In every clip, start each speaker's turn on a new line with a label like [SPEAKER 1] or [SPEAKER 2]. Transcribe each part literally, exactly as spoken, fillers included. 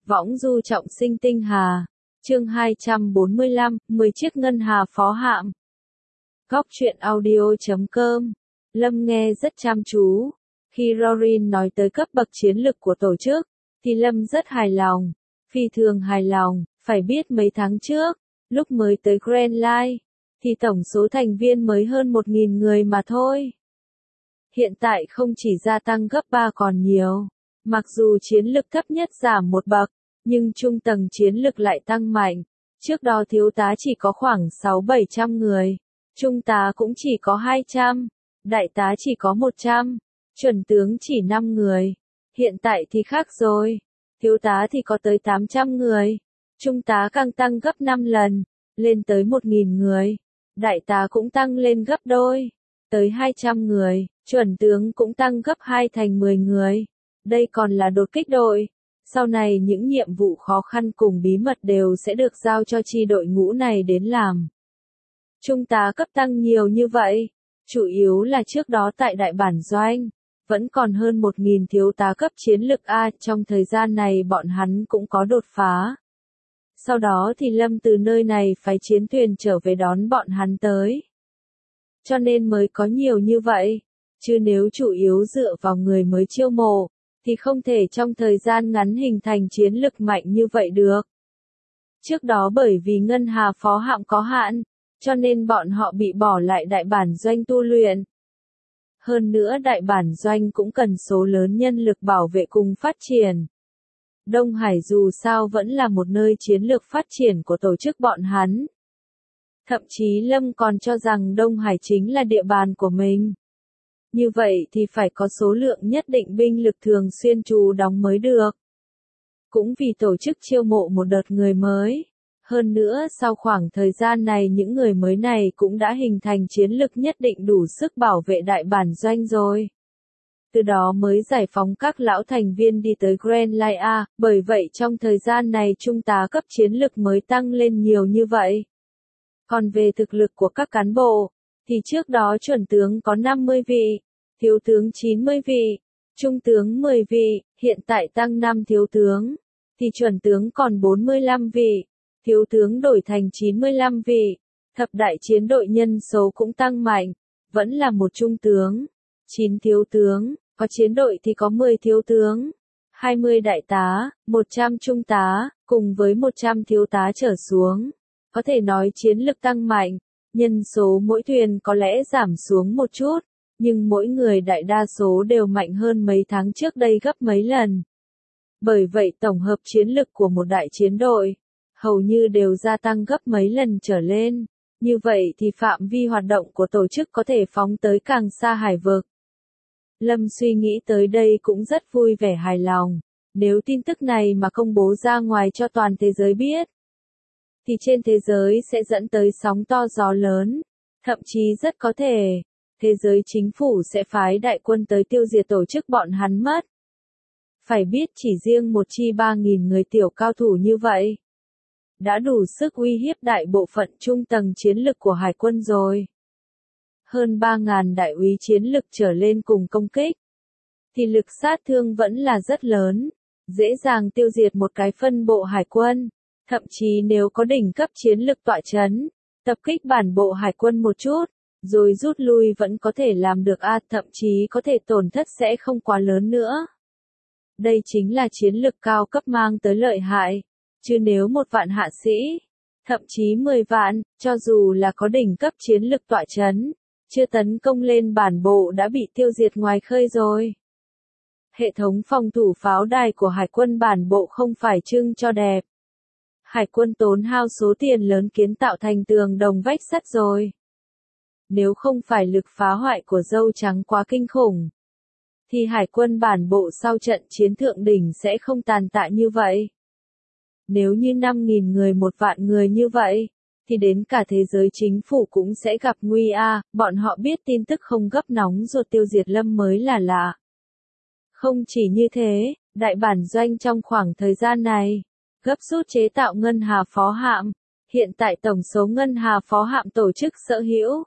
[SPEAKER 1] Võng du trọng sinh tinh hà. Chương hai trăm bốn mươi lăm, mười chiếc ngân hà phó hạm. Góc truyện audio chấm com. Lâm nghe rất chăm chú. Khi Rorin nói tới cấp bậc chiến lực của tổ chức, thì Lâm rất hài lòng. Phi thường hài lòng, phải biết mấy tháng trước, lúc mới tới Grand Line, thì tổng số thành viên mới hơn một nghìn người mà thôi. Hiện tại không chỉ gia tăng gấp ba còn nhiều. Mặc dù chiến lực thấp nhất giảm một bậc, nhưng trung tầng chiến lực lại tăng mạnh. Trước đó thiếu tá chỉ có khoảng sáu bảy trăm người, trung tá cũng chỉ có hai trăm, đại tá chỉ có một trăm, chuẩn tướng chỉ năm người. Hiện tại thì khác rồi, thiếu tá thì có tới tám trăm người, trung tá càng tăng gấp năm lần, lên tới một nghìn người, đại tá cũng tăng lên gấp đôi, tới hai trăm người, chuẩn tướng cũng tăng gấp hai thành mười người. Đây còn là đột kích đội. Sau này những nhiệm vụ khó khăn cùng bí mật đều sẽ được giao cho chi đội ngũ này đến làm. Trung tá cấp tăng nhiều như vậy, chủ yếu là trước đó tại đại bản doanh, vẫn còn hơn một nghìn thiếu tá cấp chiến lực A, trong thời gian này bọn hắn cũng có đột phá. Sau đó thì Lâm từ nơi này phái chiến thuyền trở về đón bọn hắn tới. Cho nên mới có nhiều như vậy, chứ nếu chủ yếu dựa vào người mới chiêu mộ, thì không thể trong thời gian ngắn hình thành chiến lực mạnh như vậy được. Trước đó bởi vì ngân hà phó hạm có hạn, cho nên bọn họ bị bỏ lại đại bản doanh tu luyện. Hơn nữa đại bản doanh cũng cần số lớn nhân lực bảo vệ cùng phát triển. Đông Hải dù sao vẫn là một nơi chiến lược phát triển của tổ chức bọn hắn. Thậm chí Lâm còn cho rằng Đông Hải chính là địa bàn của mình. Như vậy thì phải có số lượng nhất định binh lực thường xuyên trú đóng mới được. Cũng vì tổ chức chiêu mộ một đợt người mới. Hơn nữa sau khoảng thời gian này những người mới này cũng đã hình thành chiến lực nhất định đủ sức bảo vệ đại bản doanh rồi. Từ đó mới giải phóng các lão thành viên đi tới Grand Line A, bởi vậy trong thời gian này trung tá cấp chiến lực mới tăng lên nhiều như vậy. Còn về thực lực của các cán bộ, thì trước đó chuẩn tướng có năm mươi vị, thiếu tướng chín mươi vị, trung tướng mười vị, hiện tại tăng năm thiếu tướng, thì chuẩn tướng còn bốn mươi lăm vị, thiếu tướng đổi thành chín mươi lăm vị, thập đại chiến đội nhân số cũng tăng mạnh, vẫn là một trung tướng, chín thiếu tướng, có chiến đội thì có mười thiếu tướng, hai mươi đại tá, một trăm trung tá, cùng với một trăm thiếu tá trở xuống. Có thể nói chiến lực tăng mạnh, nhân số mỗi thuyền có lẽ giảm xuống một chút, nhưng mỗi người đại đa số đều mạnh hơn mấy tháng trước đây gấp mấy lần. Bởi vậy tổng hợp chiến lực của một đại chiến đội, hầu như đều gia tăng gấp mấy lần trở lên. Như vậy thì phạm vi hoạt động của tổ chức có thể phóng tới càng xa hải vực. Lâm suy nghĩ tới đây cũng rất vui vẻ hài lòng. Nếu tin tức này mà công bố ra ngoài cho toàn thế giới biết, thì trên thế giới sẽ dẫn tới sóng to gió lớn. Thậm chí rất có thể, thế giới chính phủ sẽ phái đại quân tới tiêu diệt tổ chức bọn hắn mất. Phải biết chỉ riêng một chi ba nghìn người tiểu cao thủ như vậy, đã đủ sức uy hiếp đại bộ phận trung tầng chiến lực của hải quân rồi. Hơn ba nghìn đại úy chiến lực trở lên cùng công kích, thì lực sát thương vẫn là rất lớn, dễ dàng tiêu diệt một cái phân bộ hải quân. Thậm chí nếu có đỉnh cấp chiến lực tọa chấn, tập kích bản bộ hải quân một chút, rồi rút lui vẫn có thể làm được a, thậm chí có thể tổn thất sẽ không quá lớn nữa. Đây chính là chiến lực cao cấp mang tới lợi hại, chứ nếu một vạn hạ sĩ, thậm chí mười vạn, cho dù là có đỉnh cấp chiến lực tọa chấn, chưa tấn công lên bản bộ đã bị tiêu diệt ngoài khơi rồi. Hệ thống phòng thủ pháo đài của hải quân bản bộ không phải trưng cho đẹp. Hải quân tốn hao số tiền lớn kiến tạo thành tường đồng vách sắt rồi. Nếu không phải lực phá hoại của dâu trắng quá kinh khủng, thì hải quân bản bộ sau trận chiến thượng đỉnh sẽ không tàn tạ như vậy. Nếu như năm nghìn người một vạn người như vậy, thì đến cả thế giới chính phủ cũng sẽ gặp nguy a, bọn họ biết tin tức không gấp nóng ruột tiêu diệt Lâm mới là lạ. Không chỉ như thế, đại bản doanh trong khoảng thời gian này, gấp rút chế tạo ngân hà phó hạm, hiện tại tổng số ngân hà phó hạm tổ chức sở hữu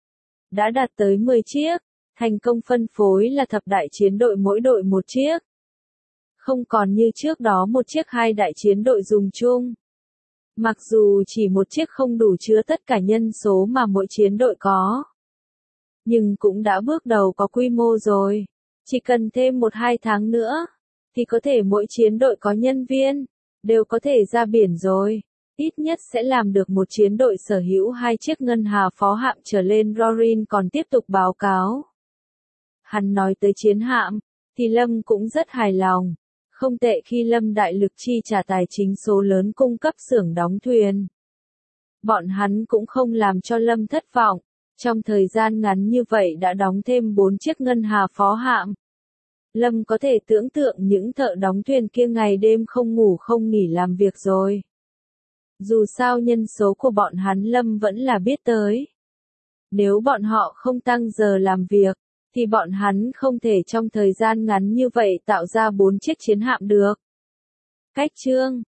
[SPEAKER 1] đã đạt tới mười chiếc, thành công phân phối là thập đại chiến đội mỗi đội một chiếc. không còn như trước đó một chiếc hai đại chiến đội dùng chung. Mặc dù chỉ một chiếc không đủ chứa tất cả nhân số mà mỗi chiến đội có, nhưng cũng đã bước đầu có quy mô rồi. Chỉ cần thêm một hai tháng nữa, thì có thể mỗi chiến đội có nhân viên, đều có thể ra biển rồi. Ít nhất sẽ làm được một chiến đội sở hữu hai chiếc ngân hà phó hạm trở lên. Rorin còn tiếp tục báo cáo. Hắn nói tới chiến hạm, thì Lâm cũng rất hài lòng. Không tệ khi Lâm đại lực chi trả tài chính số lớn cung cấp xưởng đóng thuyền. Bọn hắn cũng không làm cho Lâm thất vọng. Trong thời gian ngắn như vậy đã đóng thêm bốn chiếc ngân hà phó hạm. Lâm có thể tưởng tượng những thợ đóng thuyền kia ngày đêm không ngủ không nghỉ làm việc rồi. Dù sao nhân số của bọn hắn Lâm vẫn là biết tới. Nếu bọn họ không tăng giờ làm việc, thì bọn hắn không thể trong thời gian ngắn như vậy tạo ra bốn chiếc chiến hạm được. Cách chương